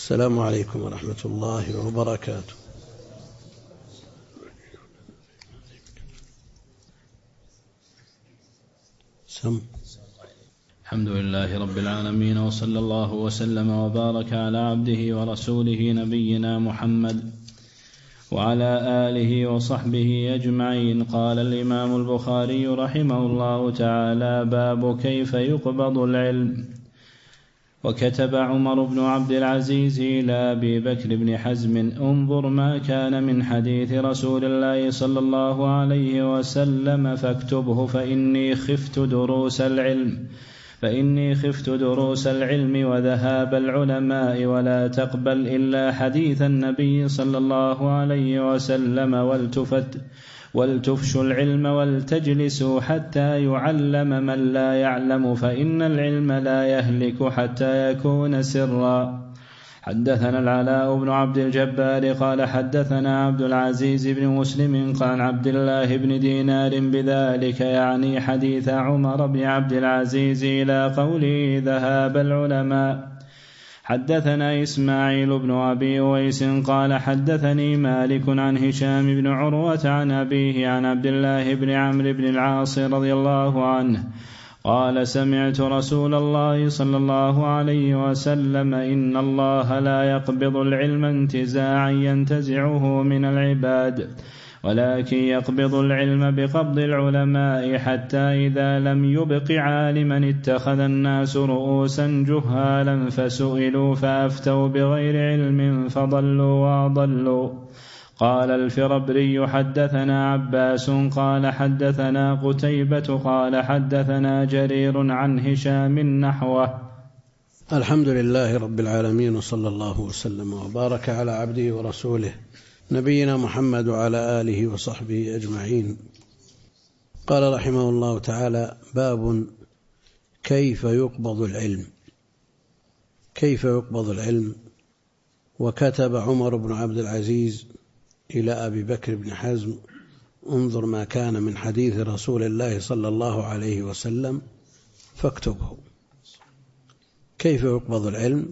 السلام عليكم ورحمة الله وبركاته. الحمد لله رب العالمين، وصلى الله وسلم وبارك على عبده ورسوله نبينا محمد وعلى آله وصحبه أجمعين. قال الإمام البخاري رحمه الله تعالى: باب كيف يقبض العلم. وكتب عمر بن عبد العزيز إلى أبي بكر بن حزم: انظر ما كان من حديث رسول الله صلى الله عليه وسلم فاكتبه، فإني خفت دروس العلم وذهاب العلماء، ولا تقبل إلا حديث النبي صلى الله عليه وسلم، ولتفشوا العلم ولتجلسوا حتى يعلم من لا يعلم، فإن العلم لا يهلك حتى يكون سرا. حدثنا العلاء بن عبد الجبار قال حدثنا عبد العزيز بن مسلم عن عبد الله بن دينار بذلك، يعني حديث عمر بن عبد العزيز، إلى قوله ذهاب العلماء. حدثنا إسماعيل بن أبي أويس قال حدثني مالك عن هشام بن عروة عن أبيه عن عبد الله بن عمرو بن العاص رضي الله عنه قال: سمعت رسول الله صلى الله عليه وسلم: إن الله لا يقبض العلم انتزاعا ينتزعه من العباد، ولكن يقبض العلم بقبض العلماء، حتى إذا لم يبق عالما اتخذ الناس رؤوسا جهالا فسئلوا فأفتوا بغير علم فضلوا وأضلوا. قال الفربري: حدثنا عباس قال حدثنا قتيبة قال حدثنا جرير عن هشام نحوه. الحمد لله رب العالمين، وصلى الله وسلم وبارك على عبده ورسوله نبينا محمد وعلى آله وصحبه أجمعين. قال رحمه الله تعالى: باب كيف يقبض العلم. كيف يقبض العلم. وكتب عمر بن عبد العزيز إلى أبي بكر بن حزم: انظر ما كان من حديث رسول الله صلى الله عليه وسلم فاكتبه. كيف يقبض العلم؟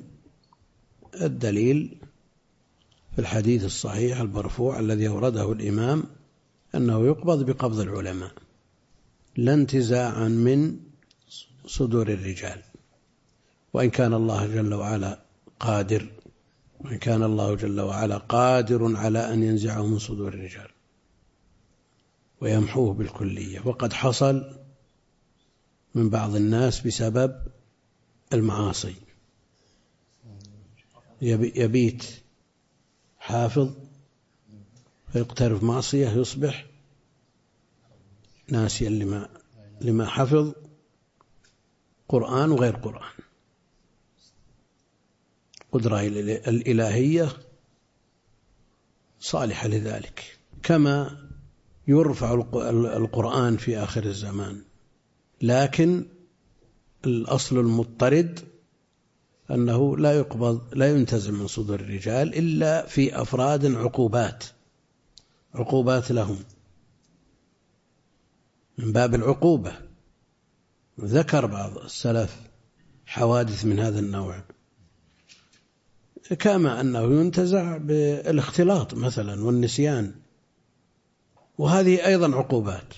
الدليل في الحديث الصحيح المرفوع الذي أورده الإمام أنه يقبض بقبض العلماء، لا انتزاعا من صدور الرجال، وإن كان الله جل وعلا قادر على أن ينزعه من صدور الرجال ويمحوه بالكلية، وقد حصل من بعض الناس بسبب المعاصي. يبيت حافظ فيقترف معصية يصبح ناسيا لما حفظ، قرآن وغير قرآن. قدرة الإلهية صالحة لذلك، كما يرفع القرآن في آخر الزمان، لكن الأصل المضطرد أنه لا ينتزع من صدور الرجال إلا في أفراد عقوبات لهم من باب العقوبة. ذكر بعض السلف حوادث من هذا النوع، كما أنه ينتزع بالاختلاط مثلا والنسيان، وهذه أيضا عقوبات.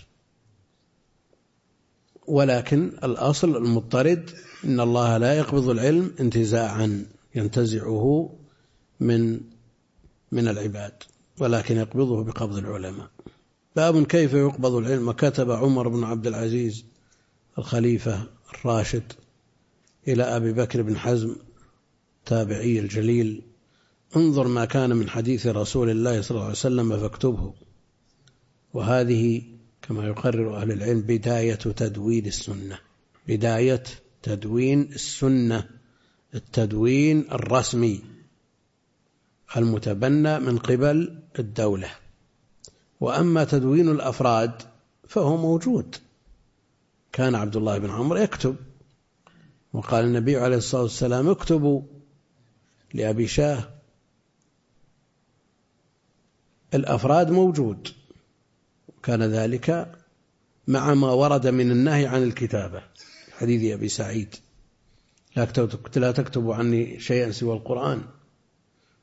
ولكن الأصل المضطرد إن الله لا يقبض العلم انتزاعا ينتزعه من العباد، ولكن يقبضه بقبض العلماء. باب كيف يقبض العلم. وكتب عمر بن عبد العزيز الخليفة الراشد إلى أبي بكر بن حزم تابعي الجليل: انظر ما كان من حديث رسول الله صلى الله عليه وسلم فاكتبه. وهذه كما يقرر أهل العلم بداية تدوين السنة، بداية تدوين السنة، التدوين الرسمي المتبنى من قبل الدولة. وأما تدوين الأفراد فهو موجود. كان عبد الله بن عمرو يكتب، وقال النبي عليه الصلاة والسلام: اكتبوا لأبي شاه. الأفراد موجود، كان ذلك مع ما ورد من النهي عن الكتابة، حديث أبي سعيد: لا تكتبوا عني شيئا سوى القرآن.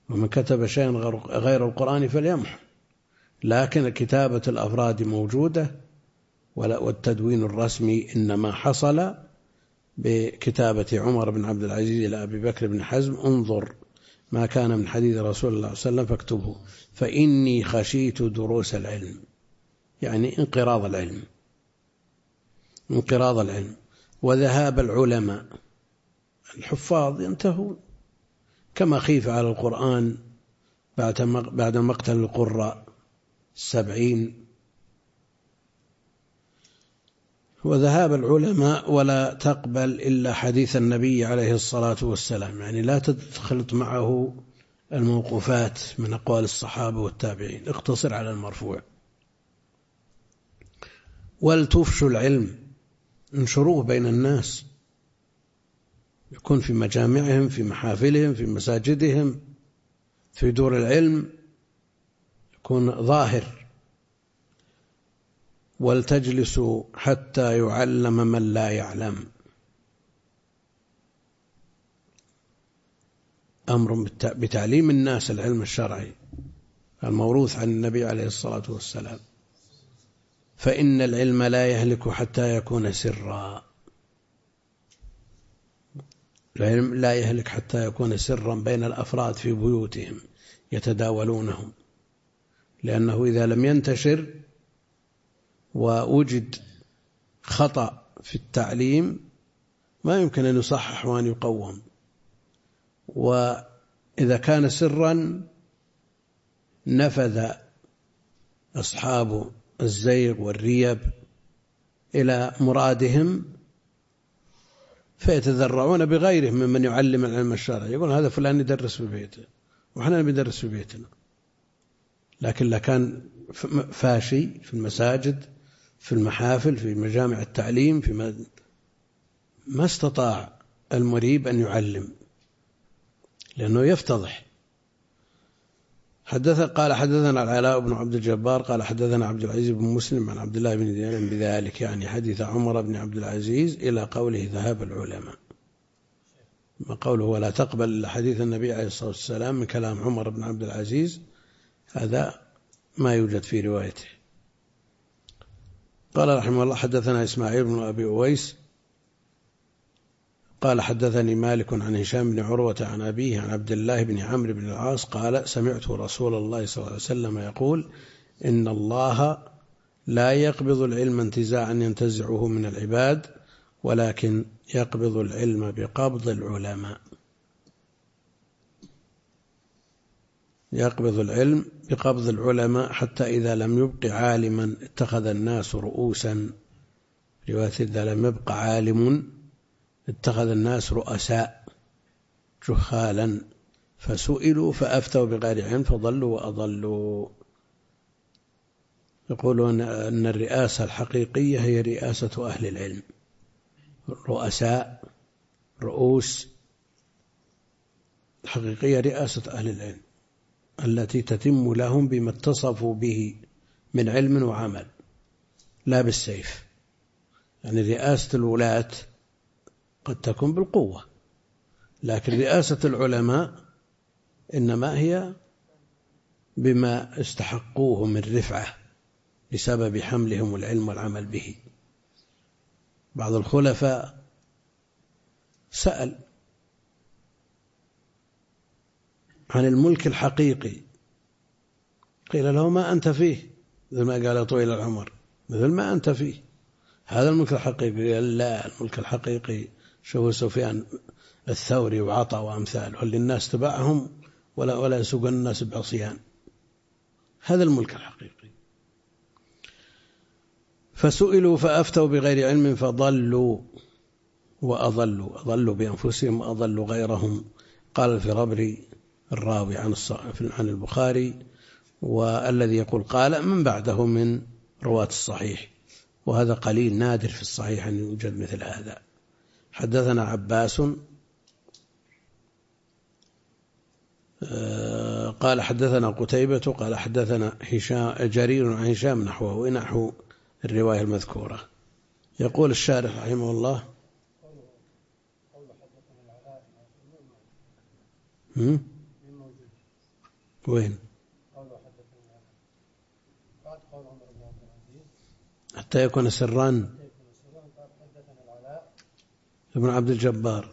ومن كتب شيئا غير القرآن فليمحو، لكن كتابة الأفراد موجودة، والتدوين الرسمي إنما حصل بكتابة عمر بن عبد العزيز إلى أبي بكر بن حزم: انظر ما كان من حديث رسول الله صلى الله عليه وسلم فاكتبه فإني خشيت دروس العلم، يعني انقراض العلم وذهاب العلماء. الحفاظ ينتهون، كما خيف على القرآن بعد مقتل القراء 70 وذهاب العلماء، ولا تقبل إلا حديث النبي عليه الصلاة والسلام، يعني لا تخلط معه الموقوفات من أقوال الصحابة والتابعين، اقتصر على المرفوع. ولتفشوا العلم، انشروه بين الناس، يكون في مجامعهم، في محافلهم، في مساجدهم، في دور العلم، يكون ظاهر. ولتجلسوا حتى يعلم من لا يعلم، أمر بتعليم الناس العلم الشرعي الموروث عن النبي عليه الصلاة والسلام. فإن العلم لا يهلك حتى يكون سرا، العلم لا يهلك حتى يكون سرا بين الأفراد في بيوتهم يتداولونهم، لأنه إذا لم ينتشر ووجد خطأ في التعليم ما يمكن أن يصحح وأن يقوم. وإذا كان سرا نفذ أصحاب الزيغ والريب إلى مرادهم، فيتذرعون بغيرهم ممن يعلم العلم الشرعي، يقول هذا فلان يدرس في بيته وإحنا ندرس في بيتنا. لكن لا كان فاشي في المساجد، في المحافل، في مجامع التعليم، ما استطاع المريب أن يعلم لأنه يفتضح. قال حدثنا العلاء بن عبد الجبار قال حدثنا عبد العزيز بن مسلم عن عبد الله بن دينار بذلك، يعني حديث عمر بن عبد العزيز إلى قوله ذهاب العلماء. ما قوله ولا تقبل إلا حديث النبي عليه الصلاة والسلام من كلام عمر بن عبد العزيز، هذا ما يوجد في روايته. قال رحمه الله حدثنا إسماعيل بن أبي أويس قال حدثني مالك عن هشام بن عروة عن أبيه عن عبد الله بن عمرو بن العاص قال سمعت رسول الله صلى الله عليه وسلم يقول إن الله لا يقبض العلم انتزاعا ينتزعه من العباد، ولكن يقبض العلم بقبض العلماء. يقبض العلم بقبض العلماء حتى إذا لم يبق عالما اتخذ الناس رؤوسا، رواية إذا لم يبق عالم اتخذ الناس رؤساء جهالا فسئلوا فأفتوا بغير علم فضلوا وأضلوا. يقولون أن الرئاسة الحقيقية هي رئاسة أهل العلم، رؤساء رؤوس الحقيقية رئاسة أهل العلم التي تتم لهم بما اتصفوا به من علم وعمل، لا بالسيف. يعني رئاسة الولاة قد تكون بالقوة، لكن رئاسة العلماء إنما هي بما استحقوه من رفعة بسبب حملهم العلم والعمل به. بعض الخلفاء سأل عن الملك الحقيقي، قيل له ما أنت فيه، مثل ما قال طويل العمر، مثل ما أنت فيه، هذا الملك الحقيقي. قال لا، الملك الحقيقي شوف سفيان الثوري وعطى وأمثاله اللي الناس تبعهم ولا يسوق الناس بعصيان، هذا الملك الحقيقي. فسئلوا فأفتوا بغير علم فضلوا وأضلوا، أضلوا بأنفسهم وأضلوا غيرهم. قال الفرابري الراوي عن البخاري، والذي يقول قال من بعده من رواة الصحيح، وهذا قليل نادر في الصحيح أن يوجد مثل هذا. حدثنا عباس قال حدثنا قتيبة قال حدثنا جرير عن هشام نحوه نحو الرواية المذكورة. يقول الشارح رحمه الله وين؟ حتى يكون سرا ابن عبد الجبار.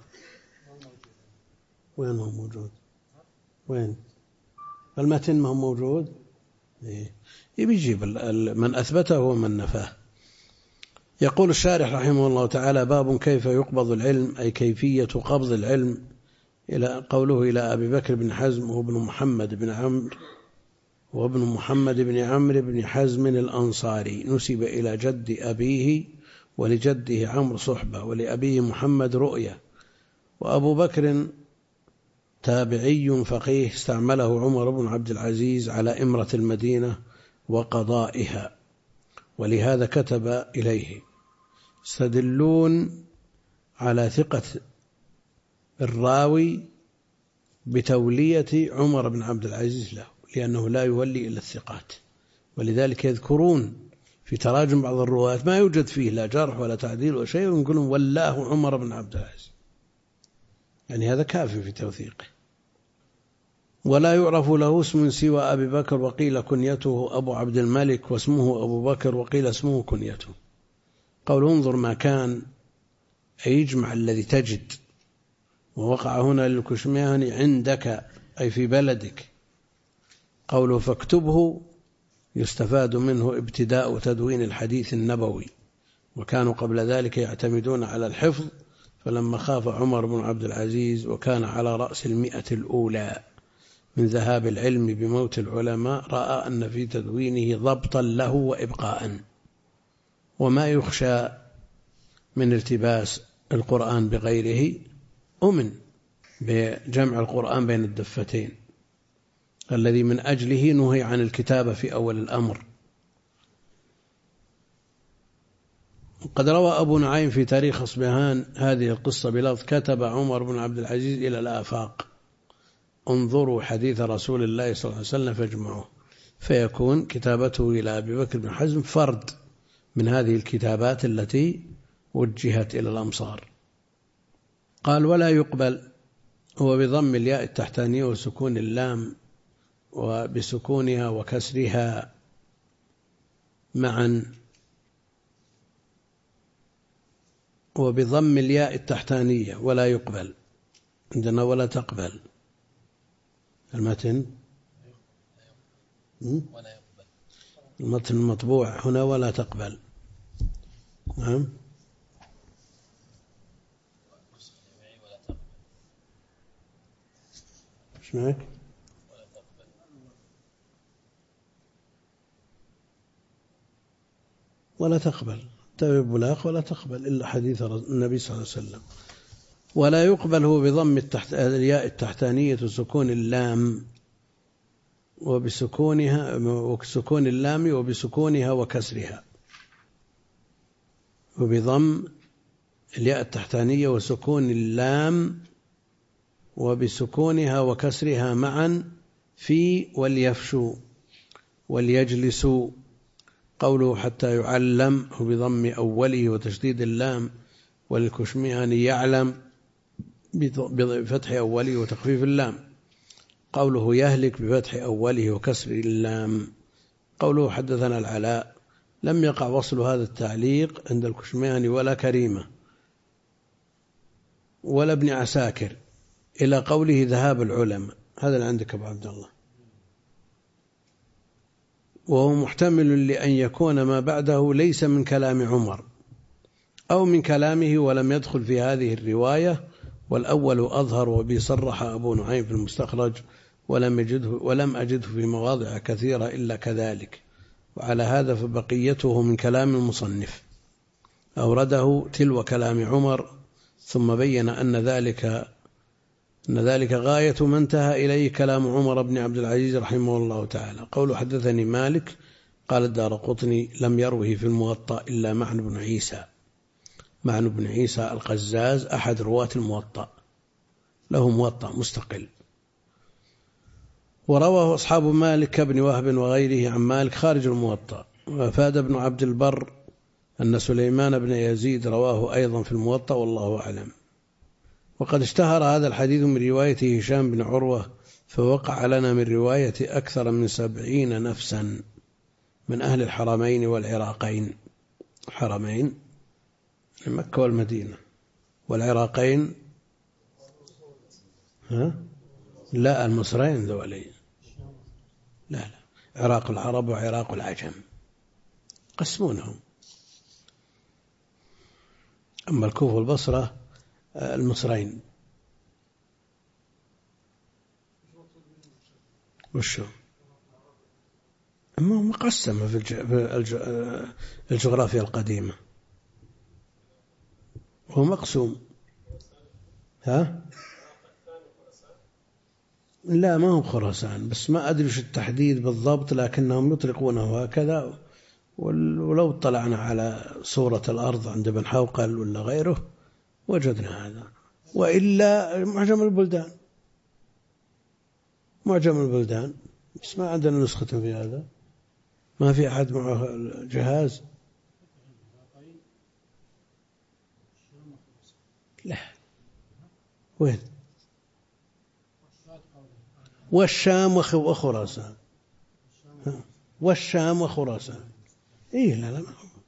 وين هو موجود؟ وين المتن؟ ما هو موجود. يجيب من أثبته ومن نفاه. يقول الشارح رحمه الله تعالى: باب كيف يقبض العلم، أي كيفية قبض العلم. إلى قوله إلى أبي بكر بن حزم وابن محمد بن عمرو وابن محمد بن عمرو بن حزم الأنصاري، نسب إلى جد أبيه، ولجده عمرو صحبة، ولأبيه محمد رؤية. وأبو بكر تابعي فقيه استعمله عمر بن عبد العزيز على إمرة المدينة وقضائها، ولهذا كتب إليه. يستدلون على ثقة الراوي بتولية عمر بن عبد العزيز له، لأنه لا يولي إلا الثقات، ولذلك يذكرون في تراجم بعض الرواة ما يوجد فيه لا جرح ولا تعديل ولا شيء، ويقولون ولاه عمر بن عبد العزيز، يعني هذا كافي في توثيقه. ولا يعرف له اسم سوى أبي بكر، وقيل كنيته أبو عبد الملك واسمه أبو بكر، وقيل اسمه كنيته. قول انظر ما كان، أي يجمع الذي تجد. ووقع هنا للكشميهني عندك، أي في بلدك. قوله فاكتبه يستفاد منه ابتداء تدوين الحديث النبوي، وكانوا قبل ذلك يعتمدون على الحفظ، فلما خاف عمر بن عبد العزيز وكان على رأس 100 الأولى من ذهاب العلم بموت العلماء، رأى أن في تدوينه ضبطا له وإبقاء، وما يخشى من التباس القرآن بغيره أمن بجمع القرآن بين الدفتين، الذي من أجله نهي عن الكتابة في أول الأمر. قد روى أبو نعيم في تاريخ أصبهان هذه القصة بلفظ: كتب عمر بن عبد العزيز إلى الآفاق: انظروا حديث رسول الله صلى الله عليه وسلم فاجمعوه. فيكون كتابته إلى أبي بكر بن حزم فرد من هذه الكتابات التي وجهت إلى الأمصار. قال: ولا يقبل، هو بضم الياء التحتانية وسكون اللام وبسكونها وكسرها معا، وبضم الياء التحتانية. ولا يقبل عندنا ولا تقبل المتن، ولا يقبل المتن المطبوع هنا ولا تقبل. نعم. ايش معك؟ ولا تقبل تبي بلاغ ولا تقبل إلا حديث النبي صلى الله عليه وسلم. ولا يقبل هو بضم الياء التحتانية وسكون اللام وبسكونها، وسكون اللام وبسكونها وكسرها، وبضم الياء التحتانية وسكون اللام وبسكونها وكسرها معا في وليفشوا وليجلسوا. قوله حتى يعلم هو بضم أوله وتشديد اللام، والكشميهني يعلم بفتح أوله وتخفيف اللام. قوله يهلك بفتح أوله وكسر اللام. قوله حدثنا العلاء، لم يقع وصل هذا التعليق عند الكشميهني ولا كريمة ولا ابن عساكر إلى قوله ذهاب العلماء. هذا اللي عندك أبو عبد الله، وهو محتمل لأن يكون ما بعده ليس من كلام عمر أو من كلامه ولم يدخل في هذه الرواية، والأول أظهر، وبه صرح أبو نعيم في المستخرج، ولم أجده في مواضع كثيرة إلا كذلك. وعلى هذا فبقيته من كلام المصنف، أورده تلو كلام عمر، ثم بين أن ذلك غاية ما انتهى إليه كلام عمر بن عبد العزيز رحمه الله تعالى. قول حدثني مالك، قال الدارقطني لم يروه في الموطأ إلا معن بن عيسى. معن بن عيسى القزاز أحد رواة الموطأ، له موطأ مستقل. ورواه أصحاب مالك كابن وهب وغيره عن مالك خارج الموطأ. وأفاد ابن عبد البر أن سليمان بن يزيد رواه أيضا في الموطأ، والله أعلم. وقد اشتهر هذا الحديث من رواية هشام بن عروة فوقع لنا من رواية أكثر من 70 نفسا من أهل الحرمين والعراقين. الحرمين مكة والمدينة، والعراقين لا المصرين ذولي، لا عراق العرب وعراق العجم قسمونهم. أما الكوفة والبصرة المصرين. وشو أما مقسمة في الجغرافيا القديمة، هو مقسوم. لا ما هو خراسان، بس ما أدري وش التحديد بالضبط، لكنهم يطلقونه هكذا. ولو طلعنا على صورة الأرض عند ابن حوقل ولا غيره وجدنا هذا، وإلا معجم البلدان بس ما عندنا نسخة في هذا، ما في أحد معه جهاز. لا وين؟ والشام وخراسان. والشام وخراسان. إيه لا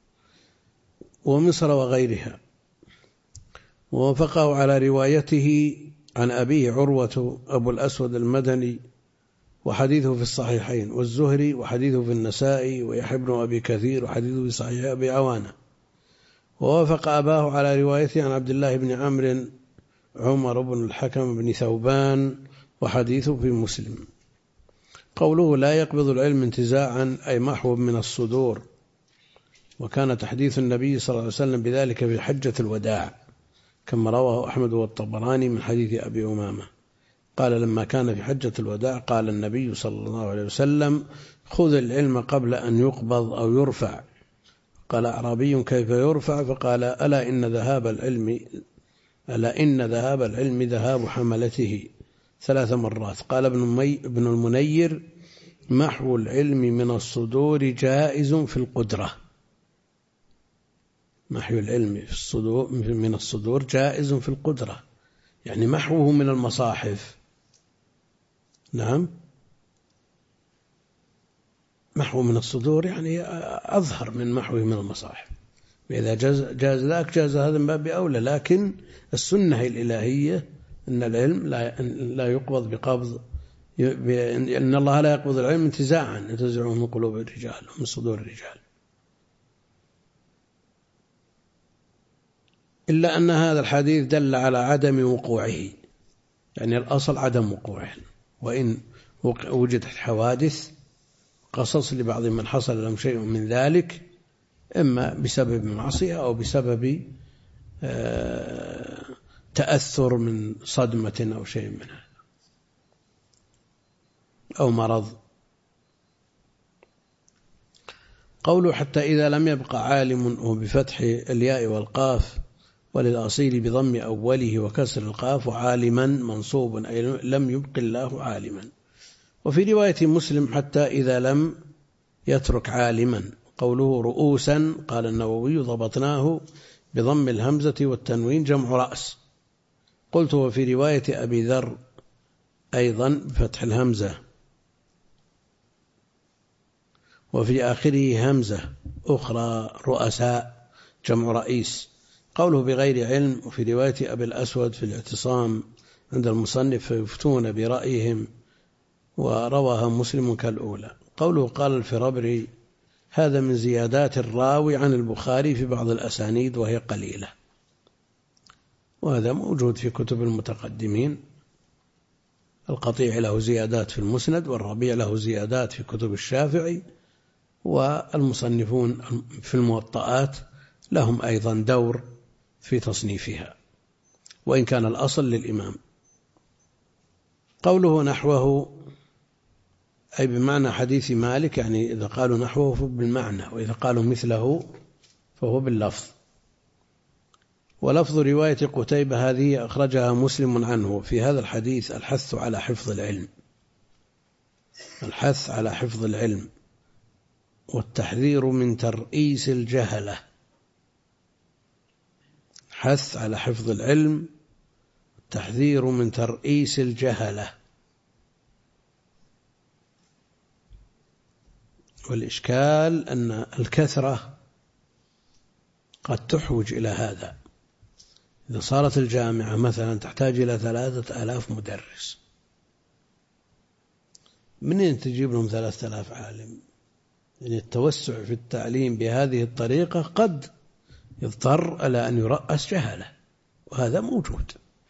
ومصر وغيرها. ووافقه على روايته عن أبيه عروة أبو الأسود المدني وحديثه في الصحيحين، والزهري وحديثه في النسائي، ويحيى بن أبي كثير وحديثه في صحيح أبي عوانة. ووافق أباه على روايته عن عبد الله بن عمرو عمر بن الحكم بن ثوبان وحديثه في مسلم. قوله لا يقبض العلم انتزاعا أي محو من الصدور، وكان تحديث النبي صلى الله عليه وسلم بذلك في حجة الوداع كما رواه أحمد والطبراني من حديث أبي أمامة قال لما كان في حجة الوداع قال النبي صلى الله عليه وسلم خذ العلم قبل أن يقبض أو يرفع. قال أعرابي كيف يرفع؟ فقال ألا إن ذهاب العلم ذهاب حملته 3 مرات. قال ابن المنير محو العلم من الصدور جائز في القدرة. محو العلم من الصدور جائز في القدرة، يعني محوه من المصاحف. نعم محو من الصدور يعني أظهر من محوه من المصاحف، وإذا جاز ذاك جاز هذا من باب أولى. لكن السنة الإلهية أن العلم لا يقبض بقبض، أن الله لا يقبض العلم انتزاعا ينتزعه من قلوب الرجال ومن صدور الرجال. إلا أن هذا الحديث دل على عدم وقوعه، يعني الأصل عدم وقوعه، وإن وجدت حوادث قصص لبعض من حصل لهم شيء من ذلك إما بسبب معصية أو بسبب تأثر من صدمة أو شيء من هذا أو مرض. قوله حتى إذا لم يبقى عالم هو بفتح الياء والقاف، وللأصيل بضم أوله وكسر القاف، وعالما منصوب أي لم يبق الله عالما. وفي رواية مسلم حتى إذا لم يترك عالما. قوله رؤوسا قال النووي ضبطناه بضم الهمزة والتنوين جمع رأس. قلت وفي رواية أبي ذر أيضا بفتح الهمزة وفي آخره همزة أخرى رؤساء جمع رئيس. قوله بغير علم. وفي رواية أبي الأسود في الاعتصام عند المصنف فيفتون برأيهم، ورواها مسلم كالأولى. قوله قال الفرابري هذا من زيادات الراوي عن البخاري في بعض الأسانيد وهي قليلة، وهذا موجود في كتب المتقدمين. القطيع له زيادات في المسند، والربيع له زيادات في كتب الشافعي، والمصنفون في الموطئات لهم أيضا دور في تصنيفها، وإن كان الأصل للإمام. قوله نحوه أي بمعنى حديث مالك، يعني إذا قالوا نحوه فهو بالمعنى، وإذا قالوا مثله فهو باللفظ. ولفظ رواية قتيبة هذه أخرجها مسلم عنه. في هذا الحديث الحث على حفظ العلم، الحث على حفظ العلم والتحذير من ترئيس الجهلة. حث على حفظ العلم والتحذير من ترئيس الجهلة. والإشكال أن الكثرة قد تحوج إلى هذا. إذا صارت الجامعة مثلا تحتاج إلى 3000 مدرس، منين تجيب لهم 3000 عالم؟ يعني التوسع في التعليم بهذه الطريقة قد يضطر إلى أن يرأس جهلة، وهذا موجود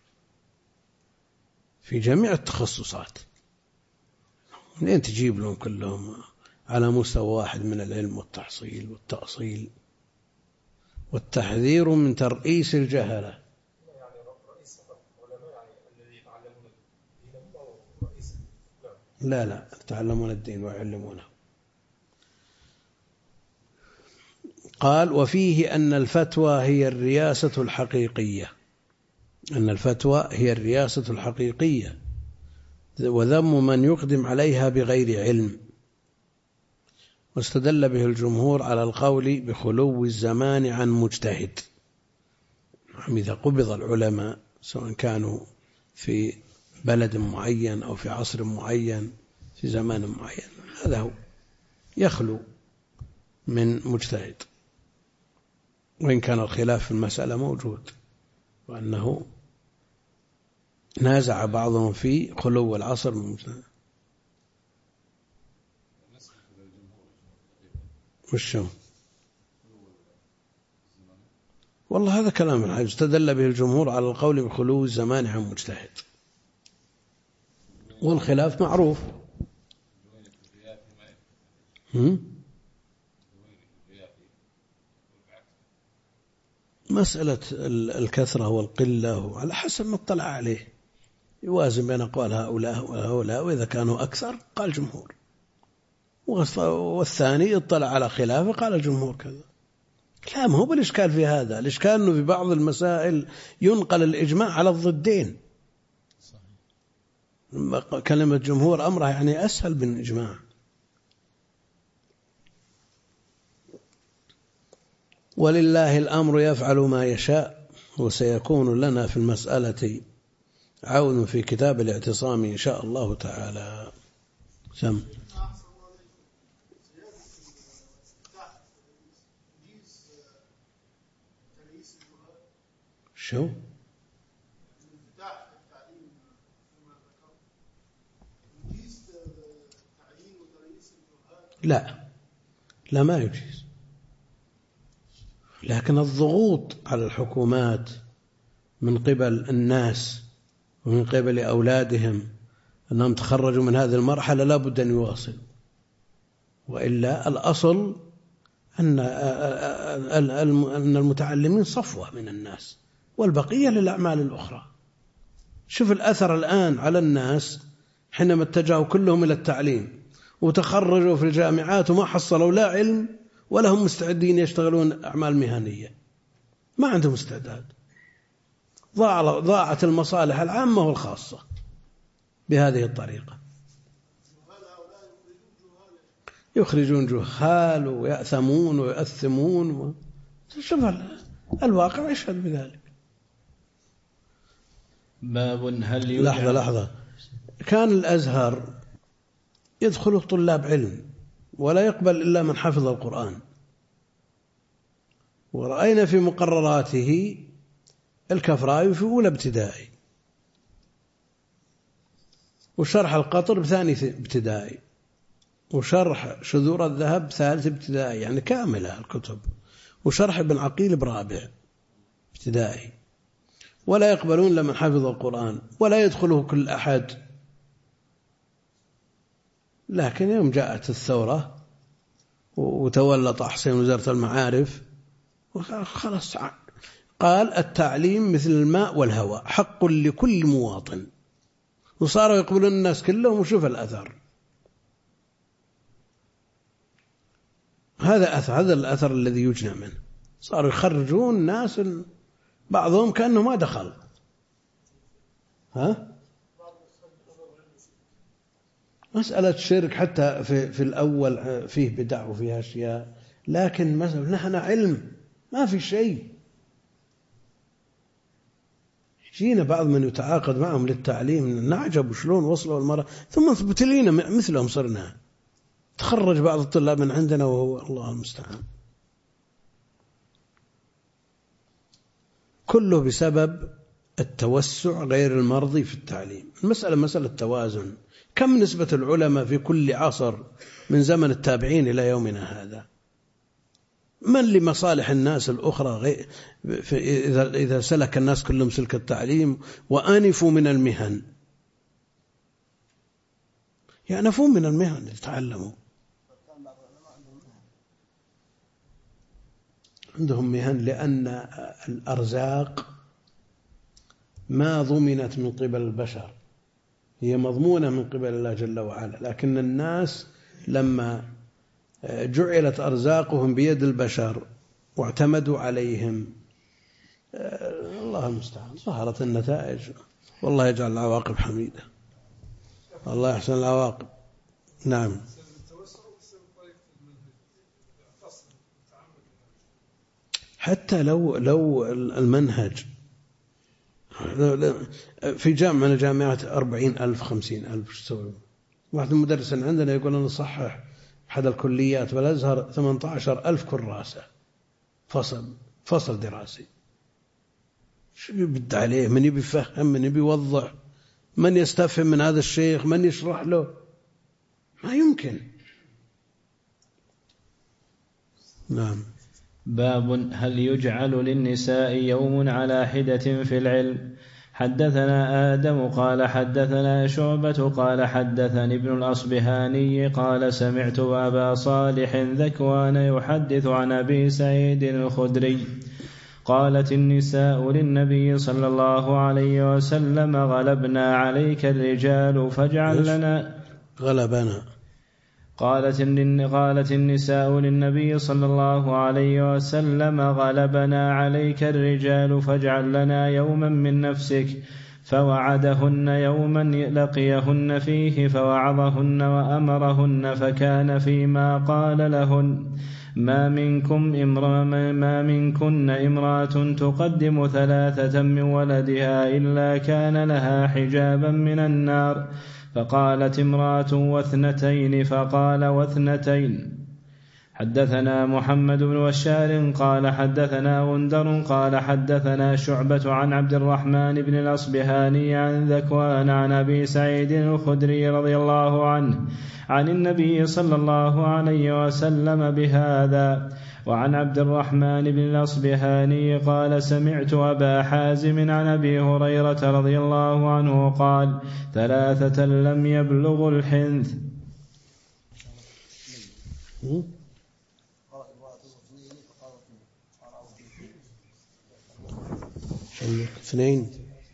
في جميع التخصصات. منين تجيب لهم كلهم على مستوى واحد من العلم والتحصيل والتأصيل؟ والتحذير من ترئيس الجهلة. لا يتعلمون الدين ويعلمونه. قال: وفيه أن الفتوى هي الرياسة الحقيقية، أن الفتوى هي الرياسة الحقيقية، وذم من يقدم عليها بغير علم. واستدل به الجمهور على القول بخلو الزمان عن مجتهد. إذا قبض العلماء سواء كانوا في بلد معين أو في عصر معين في زمان معين، هذا هو يخلو من مجتهد، وإن كان الخلاف في المسألة موجود، وأنه نازع بعضهم في خلو العصر من مجتهد. وشو؟ والله هذا كلام الحج. استدل به الجمهور على القول بخلو الزمان عن مجتهد، والخلاف معروف. مسألة الكثرة والقلة على حسب ما اطلع عليه، يوازن بين أقوال هؤلاء وهؤلاء، وإذا كانوا أكثر قال الجمهور، والثاني اطلع على خلافه قال الجمهور كذا. لا، ما هو بالإشكال في هذا. الإشكال أنه في بعض المسائل ينقل الإجماع على الضدين. كلمة جمهور أمره يعني أسهل من الإجماع. ولله الأمر يفعل ما يشاء، وسيكون لنا في المسألة عون في كتاب الاعتصام إن شاء الله تعالى. سم. شو؟ لا ما يجيز، لكن الضغوط على الحكومات من قبل الناس ومن قبل أولادهم أنهم تخرجوا من هذه المرحلة لا بد أن يواصلوا، وإلا الأصل أن المتعلمين صفوة من الناس والبقية للأعمال الأخرى. شوف الأثر الآن على الناس حينما اتجهوا كلهم إلى التعليم وتخرجوا في الجامعات وما حصلوا لا علم ولا هم مستعدين يشتغلون أعمال مهنية، ما عندهم استعداد. ضاعت المصالح العامة والخاصة بهذه الطريقة. يخرجون جهال ويأثمون ويؤثمون شوف الواقع يشهد بذلك. باب هل يجعل لحظة كان الأزهر يدخل طلاب علم ولا يقبل إلا من حفظ القرآن، ورأينا في مقرراته الكفراوي في أولى ابتدائي، وشرح القطر بثاني ابتدائي، وشرح شذور الذهب ثالث ابتدائي، يعني كاملة الكتب، وشرح ابن عقيل برابع ابتدائي، ولا يقبلون لمن حفظ القرآن ولا يدخله كل أحد. لكن يوم جاءت الثورة وتولى طه حسين وزارة المعارف خلاص قال التعليم مثل الماء والهواء حق لكل مواطن، وصاروا يقبلون الناس كلهم. وشوف الأثر، هذا الأثر الذي يجنى منه. صاروا يخرجون ناس بعضهم كأنه ما دخل. مسألة شرك حتى في الأول فيه بدع وفيها أشياء، لكن مثلا نحن علم ما في شيء. جينا بعض من يتعاقد معهم للتعليم نعجب شلون وصلوا المرة، ثم ابتلينا مثلهم صرنا. تخرج بعض الطلاب من عندنا وهو الله المستعان، كله بسبب التوسع غير المرضي في التعليم. المسألة مسألة توازن. كم نسبة العلماء في كل عصر من زمن التابعين إلى يومنا هذا؟ من لمصالح الناس الأخرى إذا سلك الناس كلهم سلك التعليم وآنفوا من المهن، يأنفون من المهن يتعلموا، عندهم مهن، لأن الأرزاق ما ضمنت من قبل البشر، هي مضمونة من قبل الله جل وعلا، لكن الناس لما جعلت أرزاقهم بيد البشر واعتمدوا عليهم، الله المستعان، ظهرت النتائج. والله يجعل العواقب حميدة، الله يحسن العواقب. نعم. حتى لو المنهج في جامعة من الجامعات 40,000 50,000 شو تسوي؟ واحد من المدرس عندنا يقول أنا صحح أحد الكليات بالأزهر 18,000 كراسة فصل دراسي. شو يبد عليه؟ من يبي يفهم، من يبي يوضح، من يستفهم من هذا الشيخ، من يشرح له؟ ما يمكن. نعم. باب هل يجعل للنساء يوم على حدة في العلم؟ حدثنا آدم قال حدثنا شعبة قال حدثني ابن الأصبهاني قال سمعت أبا صالح ذكوان يحدث عن أبي سعيد الخدري قالت النساء للنبي صلى الله عليه وسلم غلبنا عليك الرجال فاجعل لنا قالت النساء للنبي صلى الله عليه وسلم غلبنا عليك الرجال فاجعل لنا يوما من نفسك، فوعدهن يوما لقيهن فيه فوعظهن وأمرهن، فكان فيما قال لهن ما منكن امرأة تقدم 3 من ولدها إلا كان لها حجابا من النار، فقالت امرأة 2 فقال 2. حدثنا محمد بن بشار قال حدثنا غندر قال حدثنا شعبة عن عبد الرحمن بن الأصبهاني عن ذكوان عن أبي سعيد الخدري رضي الله عنه عن النبي صلى الله عليه وسلم بهذا. وعن عبد الرحمن بن الأصبهاني قال سمعت أبا حازم عن أبي هريرة رضي الله عنه قال 3 لم يبلغوا الحنث. اثنين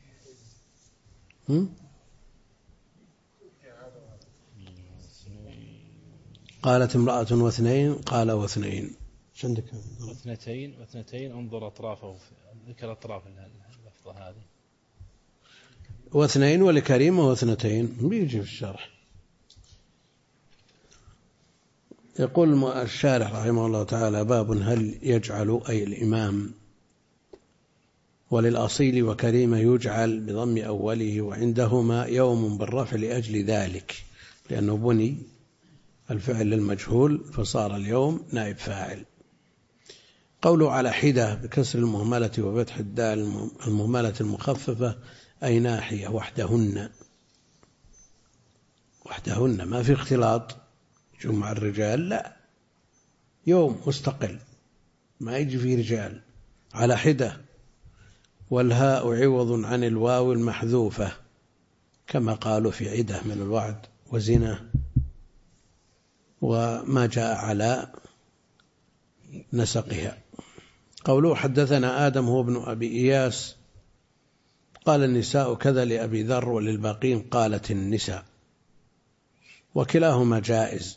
قالت امرأة 2 قال 2. عندك 2 انظر أطرافه، ذكر أطراف اللفظة هذه 2 ولكريمة 2 بيجي في الشرح. يقول الشارح رحمه الله تعالى باب هل يجعل أي الإمام، وللأصيل وكريمة يجعل بضم أوله وعندهما يوم بالرفع لأجل ذلك، لأنه بني الفعل للمجهول فصار اليوم نائب فاعل. قوله على حدة بكسر المهملة وفتح الدال المهملة المخففة أي ناحية وحدهن ما في اختلاط جمع الرجال، لا، يوم مستقل ما يجي فيه رجال. على حدة والهاء عوض عن الواو المحذوفة كما قالوا في عدة من الوعد وزنا وما جاء على نسقها. قوله حدثنا آدم هو ابن أبي إياس قال النساء كذا لأبي ذر وللباقين قالت النساء، وكلاهما جائز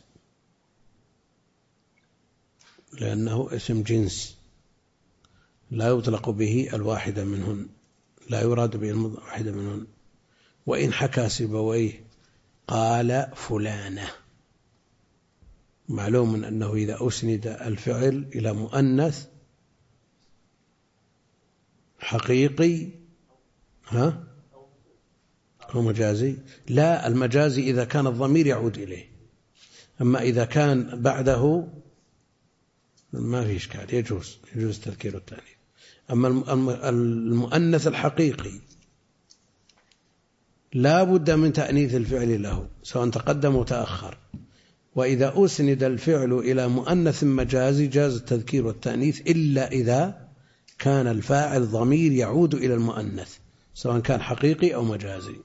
لأنه اسم جنس لا يطلق به الواحدة منهن، لا يراد به الواحدة منهن. وإن حكى سيبويه قال فلانة، معلوم أنه إذا أسند الفعل إلى مؤنث حقيقي هو مجازي، لا، المجازي إذا كان الضمير يعود إليه، أما إذا كان بعده ما في إشكال، يجوز تذكير التأنيث. أما المؤنث الحقيقي لا بد من تأنيث الفعل له سواء تقدم وتأخر، وإذا أسند الفعل إلى مؤنث مجازي جاز التذكير والتأنيث إلا إذا كان الفاعل ضمير يعود إلى المؤنث سواء كان حقيقي أو مجازي،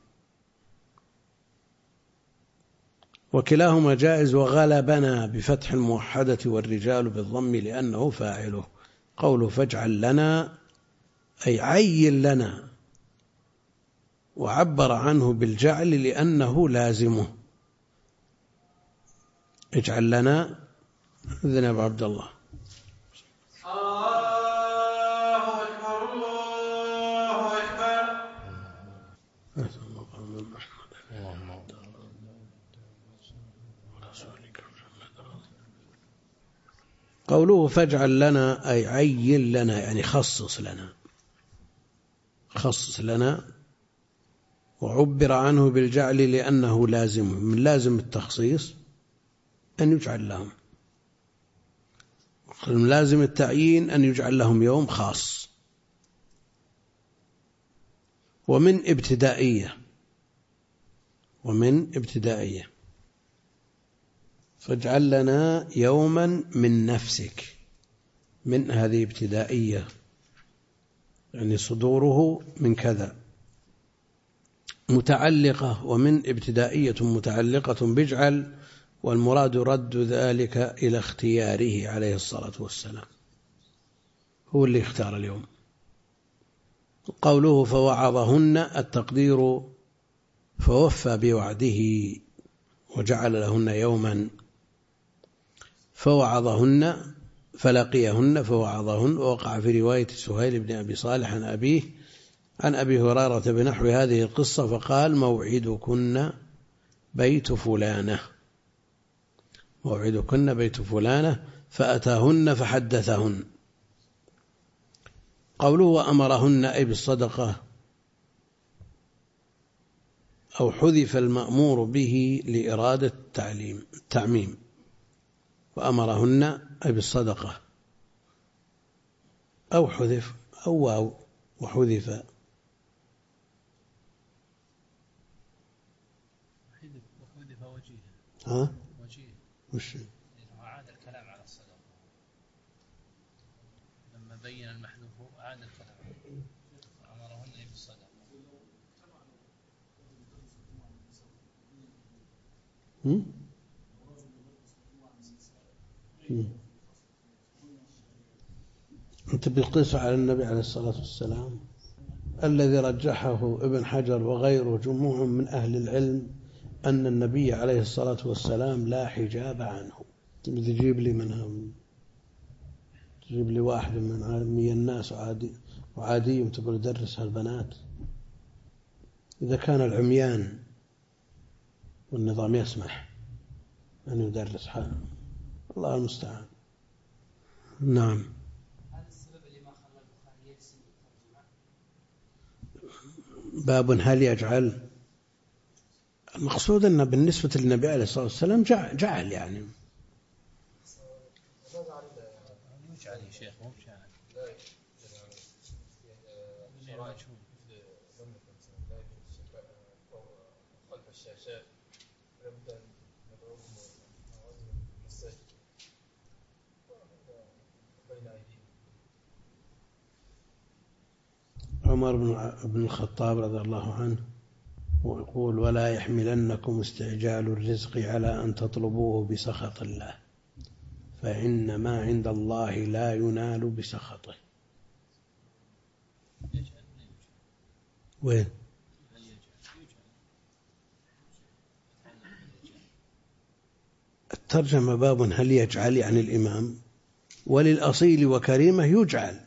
وكلاهما جائز. وغلبنا بفتح الموحدة والرجال بالضم لأنه فاعله. قوله فاجعل لنا أي عين لنا، وعبر عنه بالجعل لأنه لازمه. اجعل لنا إذن يا أبو عبد الله. الله أكبر الله أكبر. قوله فاجعل لنا أي عين لنا يعني خصص لنا، وعبر عنه بالجعل لأنه لازم، من لازم التخصيص أن يجعل لهم، من لازم التعيين أن يجعل لهم يوم خاص. ومن ابتدائية فاجعل لنا يوما من نفسك، من هذه ابتدائية يعني صدوره من كذا متعلقة، ومن ابتدائية متعلقة باجعل، والمراد رد ذلك إلى اختياره عليه الصلاة والسلام، هو اللي اختار اليوم. قوله فوعظهن التقدير فوفى بوعده وجعل لهن يوما، فوعظهن فلقيهن فوعظهن. ووقع في رواية سهيل بن أبي صالح عن أبيه عن أبي هريرة بنحو هذه القصة فقال موعدكن بيت فلانة فأتاهن فحدثهن. قوله وأمرهن أي بالصدقة، أو حذف المأمور به لإرادة التعميم، وأمرهن أي بالصدقة أو حذف أو واو وحذف وجيه. وش عاد الكلام على الصدقة لما بين المحذوف عاد الكلام أمرهن بالصدقة. أنت بتقيس على النبي عليه الصلاة والسلام الذي رجحه ابن حجر وغيره جموع من أهل العلم أن النبي عليه الصلاة والسلام لا حجاب عنه. تجيب لي منهم، تجيب لي واحد من عالمي الناس وعادي تقول درسها البنات. إذا كان العميان والنظام يسمح أن يدرس حال الله المستعان. نعم. هذا السبب اللي ما خلى البخاري يرسم الترجمة. باب هل يجعل، المقصود أنه بالنسبة للنبي عليه الصلاة والسلام جعل يعني يجعل يا شيخ مو بجعل. خلف الشاشات لابد أن ندعوهم المساجد بين أيديهم. عمر بن الخطاب رضي الله عنه ويقول ولا يحملنكم استعجال الرزق على أن تطلبوه بسخط الله، فإن ما عند الله لا ينال بسخطه. وين الترجمة باب هل يجعل يعني الإمام، وللأصيل وكريمة يجعل،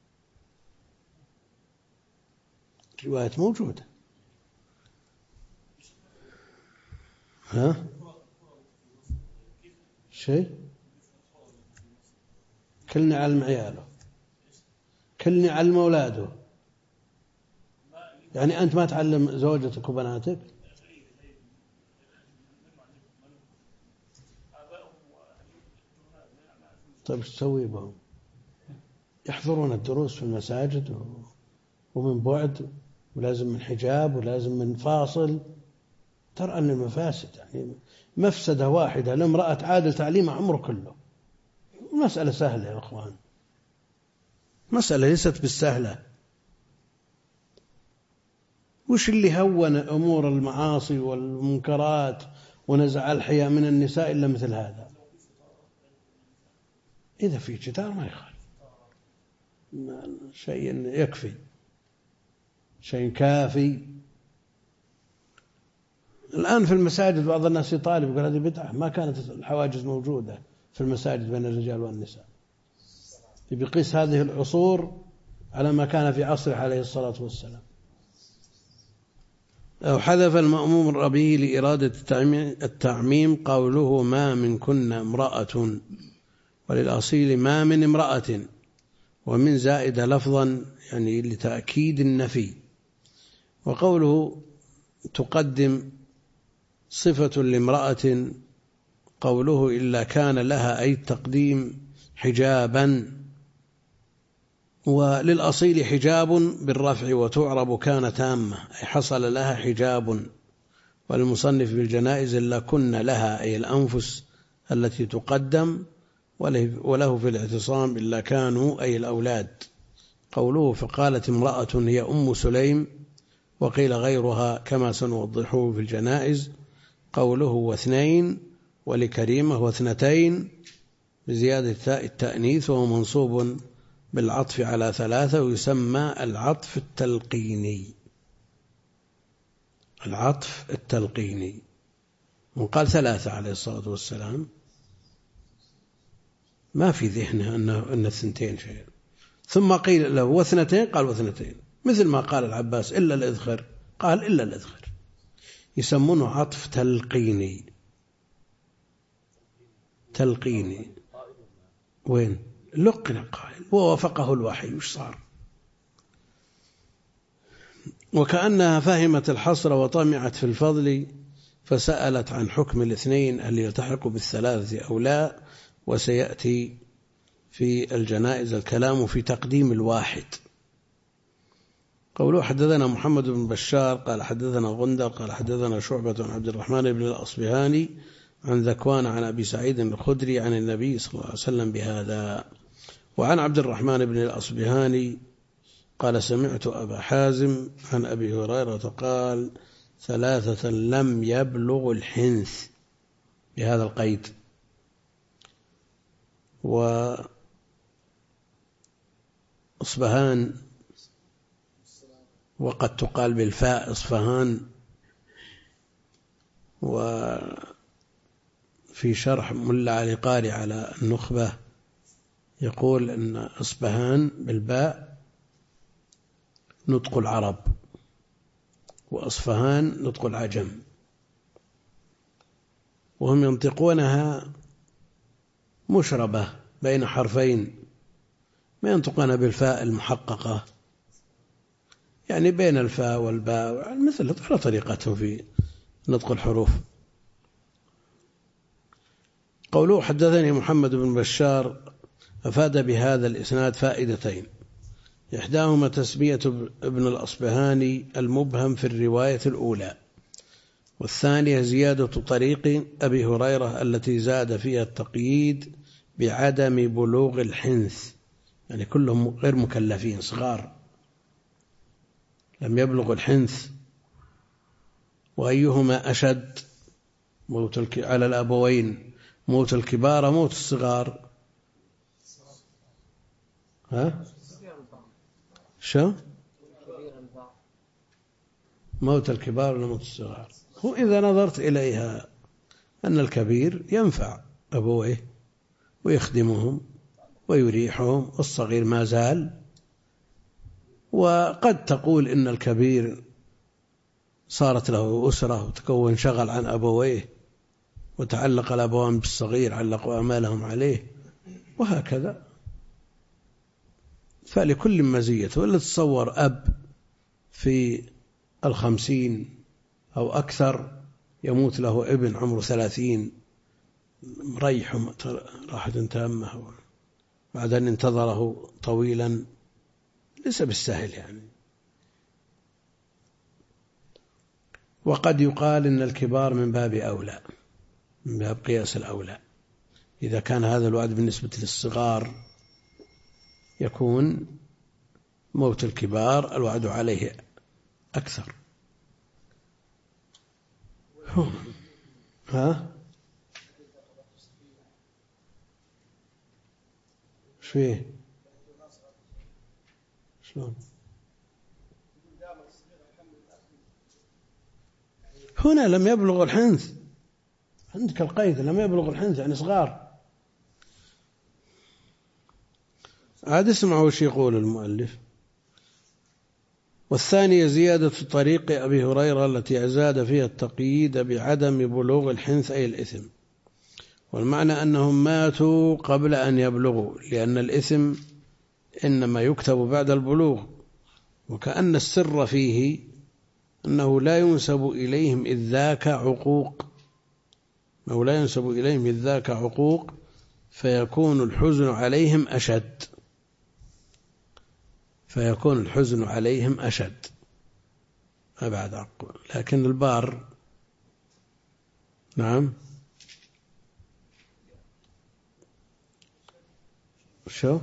رواية موجودة. ها شيء كلني علم عياله، كلني علم أولاده، يعني أنت ما تعلم زوجتك وبناتك. طيب ايش تسوي بهم؟ يحضرون الدروس في المساجد ومن بعد، ولازم من حجاب ولازم من فاصل. ترى أن المفاسد يعني مفسدة واحدة لامرأة تعادل تعليمها عمره كله. المسألة سهلة يا أخوان، مسألة ليست بالسهلة. وش اللي هون أمور المعاصي والمنكرات ونزع الحياء من النساء إلا مثل هذا؟ إذا في جدار ما يخالف، شيء يكفي، شيء كافي. الآن في المساجد بعض الناس يطالب يقول هذه بدعة، ما كانت الحواجز موجودة في المساجد بين الرجال والنساء. بيقيس هذه العصور على ما كان في عصره عليه الصلاة والسلام. أو حذف المأموم به لإرادة التعميم قوله ما من كنا امرأة، وللأصيل ما من امرأة، ومن زائدة لفظا يعني لتأكيد النفي. وقوله تقدم صفة لامرأة، قوله إلا كان لها أي التقديم حجابا. وللأصيل حجاب بالرفع وتعرب كان تامة أي حصل لها حجاب. والمصنف بالجنائز إلا كن لها أي الأنفس التي تقدم. وله في الاعتصام إلا كانوا أي الأولاد. قوله فقالت امرأة هي أم سليم، وقيل غيرها كما سنوضحه في الجنائز. قوله واثنين، ولكريمة واثنتين بزيادة تاء التأنيث، وهو منصوب بالعطف على ثلاثة، ويسمى العطف التلقيني. العطف التلقيني، وقال ثلاثة عليه الصلاة والسلام، ما في ذهنه أن الثنتين شيء. ثم قيل له واثنتين، قال واثنتين، مثل ما قال العباس إلا الإذخر، قال إلا الإذخر. يسمونه عطف تلقيني. تلقيني وين؟ لقن قائل ووافقه الوحي، وش صار؟ وكأنها فهمت الحصر وطمعت في الفضل، فسألت عن حكم الاثنين هل يلتحق بالثلاثة أو لا. وسيأتي في الجنائز الكلام في تقديم الواحد. قوله حدثنا محمد بن بشار قال حدثنا غندر قال حدثنا شعبة عن عبد الرحمن بن الأصبهاني عن ذكوان عن أبي سعيد الخدري عن النبي صلى الله عليه وسلم بهذا. وعن عبد الرحمن بن الأصبهاني قال سمعت أبا حازم عن أبي هريرة قال ثلاثة لم يبلغ الحنث، بهذا القيد. وأصبهان وقد تقال بالفاء إصفهان. وفي شرح ملا علي قاري على النخبة يقول أن إصبهان بالباء نطق العرب، وأصفهان نطق العجم، وهم ينطقونها مشربة بين حرفين، ما ينطقون بالفاء المحققة، يعني بين الفاء والباء، مثل على طريقتهم في نطق الحروف. قوله حدثني محمد بن بشار أفاد بهذا الإسناد فائدتين، إحداهما تسمية ابن الأصبهاني المبهم في الرواية الأولى، والثانية زيادة طريق أبي هريرة التي زاد فيها التقييد بعدم بلوغ الحنث، يعني كلهم غير مكلفين صغار لم يبلغ الحنث. وأيهما أشد موت على الأبوين، موت الكبار موت الصغار؟ ها؟ شو؟ موت الكبار ولا موت الصغار؟ هو إذا نظرت إليها أن الكبير ينفع أبويه ويخدمهم ويريحهم، والصغير ما زال. وقد تقول إن الكبير صارت له أسرة وتكون شغل عن أبويه، وتعلق الأبوان بالصغير علقوا أمالهم عليه، وهكذا. فلكل مزية. ولا تصور أب في 50 أو أكثر يموت له ابن عمره 30 مريح راحة تامة، بعد أن انتظره طويلا، ليس بالسهل يعني. وقد يقال إن الكبار من باب أولى، من باب قياس الأولى. إذا كان هذا الوعد بالنسبة للصغار يكون موت الكبار الوعد عليه أكثر. ها؟ ايش فيه؟ شلون؟ هنا لم يبلغ الحنث، عندك القيد لم يبلغ الحنث يعني صغار. عاد اسمعوا وش يقول المؤلف. والثانية زيادة طريق أبي هريرة التي زاد فيها التقييد بعدم بلوغ الحنث أي الإثم، والمعنى أنهم ماتوا قبل أن يبلغوا، لأن الإثم إنما يكتب بعد البلوغ، وكأن السر فيه أنه لا ينسب إليهم إذ ذاك عقوق، أو لا ينسب إليهم إذ ذاك عقوق، فيكون الحزن عليهم أشد، فيكون الحزن عليهم أشد أبعد عقوق. لكن البار نعم شو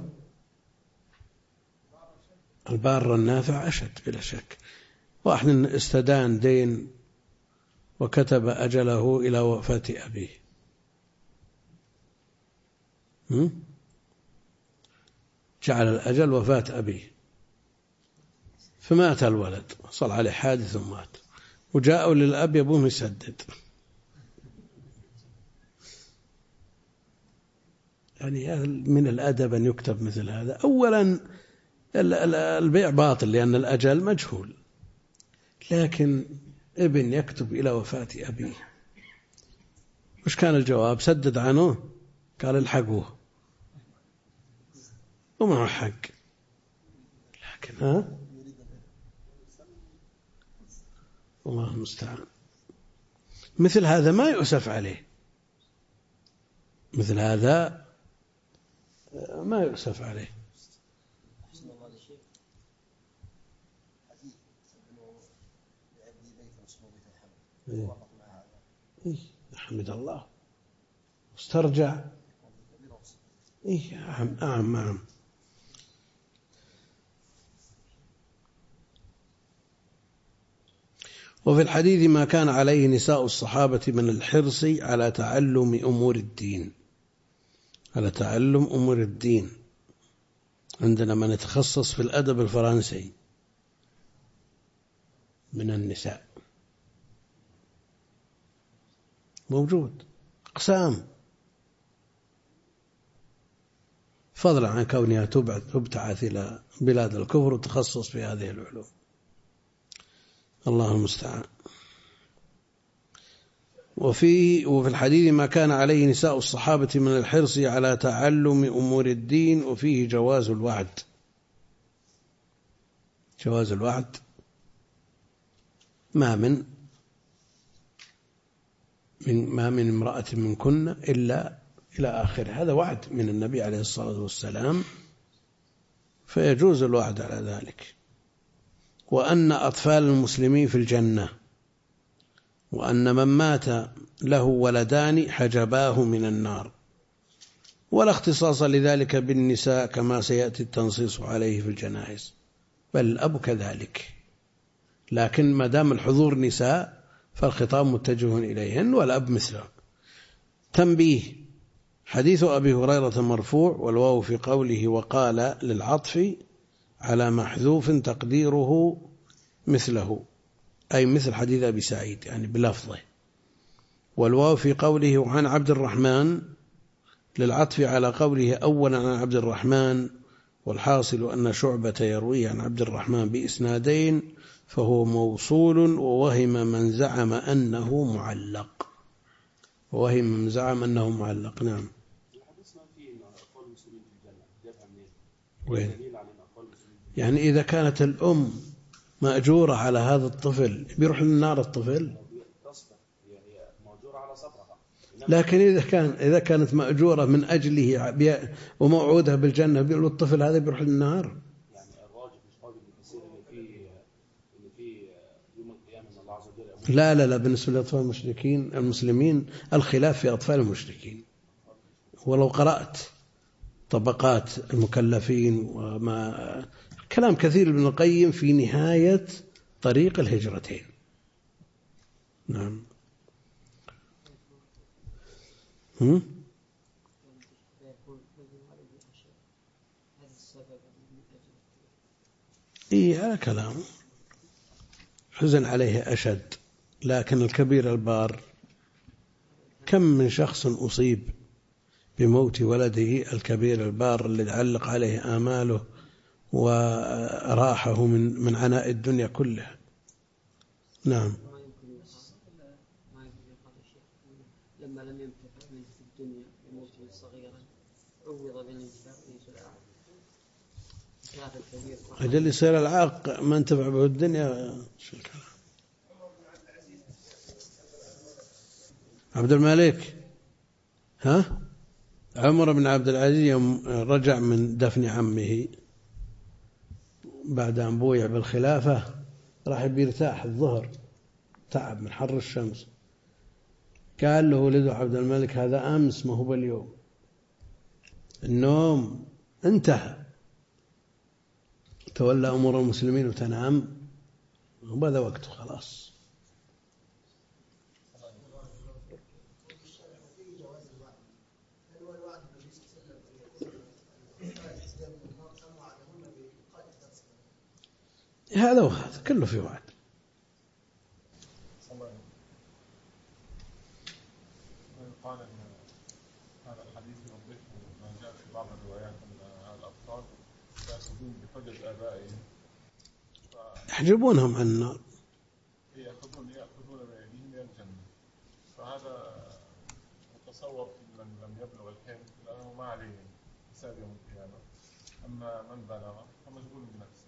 البار النافع أشد بلا شك. واحد استدان دين وكتب أجله إلى وفاة أبيه، جعل الأجل وفاة أبيه، فمات الولد، صل عليه حادث ومات، وجاءوا للأب يبوه يسدد. يعني من الأدب أن يكتب مثل هذا. أولا البيع باطل لأن الأجل مجهول، لكن ابن يكتب إلى وفاة أبيه، وش كان الجواب؟ سدد عنه، قال الحقوه ومعه حق. لكن الله المستعان. مثل هذا ما يؤسف عليه، مثل هذا ما يؤسف عليه. حمد الله واسترجع. نعم. وفي الحديث ما كان عليه نساء الصحابة من الحرص على تعلم أمور الدين، على تعلم أمور الدين. عندنا من يتخصص في الأدب الفرنسي من النساء موجود، أقسام، فضلا عن كونها تبتعث إلى بلاد الكفر وتخصص في هذه العلوم. الله المستعان. وفي الحديث ما كان عليه نساء الصحابة من الحرص على تعلم أمور الدين، وفيه جواز الوعد. جواز الوعد، ما من امرأة منكن إلا إلى آخره، هذا وعد من النبي عليه الصلاة والسلام، فيجوز الوعد على ذلك. وأن أطفال المسلمين في الجنة، وأن من مات له ولدان حجباه من النار، ولا اختصاص لذلك بالنساء كما سيأتي التنصيص عليه في الجنائز، بل الأب كذلك، لكن ما دام الحضور نساء فالخطاب متجه إليهن والأب مثله. تنبيه: حديث أبي هريرة مرفوع، والواو في قوله وقال للعطف على محذوف تقديره مثله، أي مثل حديث أبي سعيد يعني بلفظه. والواو في قوله عن عبد الرحمن للعطف على قوله أولا عن عبد الرحمن، والحاصل أن شعبة يروي عن عبد الرحمن بإسنادين، فهو موصول. ووهم من زعم أنه معلق، ووهم من زعم أنه معلق. نعم. وين؟ يعني إذا كانت الأم مأجورة على هذا الطفل بيروح للنار الطفل؟ لكن إذا كانت مأجورة من أجله وموعودة بالجنة، بيقولوا الطفل هذا بيروح للنار. يعني الراجل مش راجل كثير اللي فيه يوم القيامة إن الله عز وجل. لا بالنسبة للأطفال المشركين المسلمين الخلاف في أطفال المشركين. ولو قرأت طبقات المكلفين وما كلام كثير ابن القيم في نهاية طريق الهجرتين. نعم. هذا كلام حزن عليه أشد. لكن الكبير البار كم من شخص أصيب بموت ولده الكبير البار اللي علق عليه آماله وراحه من عناء الدنيا كلها. نعم. لما لم ينتفع منه في الدنيا بموته صغيرا عوض بالانتفاع به في الآخرة. أجل يصير العاق ما انتفع به الدنيا. شو الكلام؟ عبد الملك عمر بن عبد العزيز يوم رجع من دفن عمه بعد أن بويع بالخلافة راح بيرتاح الظهر، تعب من حر الشمس. قال له ولده عبد الملك هذا أمس ما هو باليوم، النوم انتهى، تولى أمور المسلمين وتنام وبدا وقته خلاص. هذا وهذا كله في وعد. قال ان هذا الحديث يوضح ما جاء في بعض الروايات ان الاطفال يأخذون بحجج ابائهم يحجبونهم عن النار، يأخذون بأيديهم إلى الجنة. فهذا متصور من لم يبلغ الحلم لأنه ما عليه حساب يوم القيامة، أما من بلغ فمشغول بنفسه.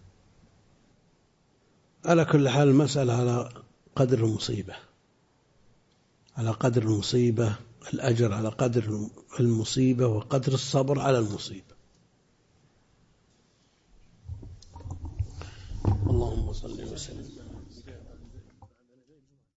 على كل حال المسألة على قدر المصيبة، على قدر المصيبة الأجر، على قدر المصيبة وقدر الصبر على المصيبة. اللهم صل وسلم.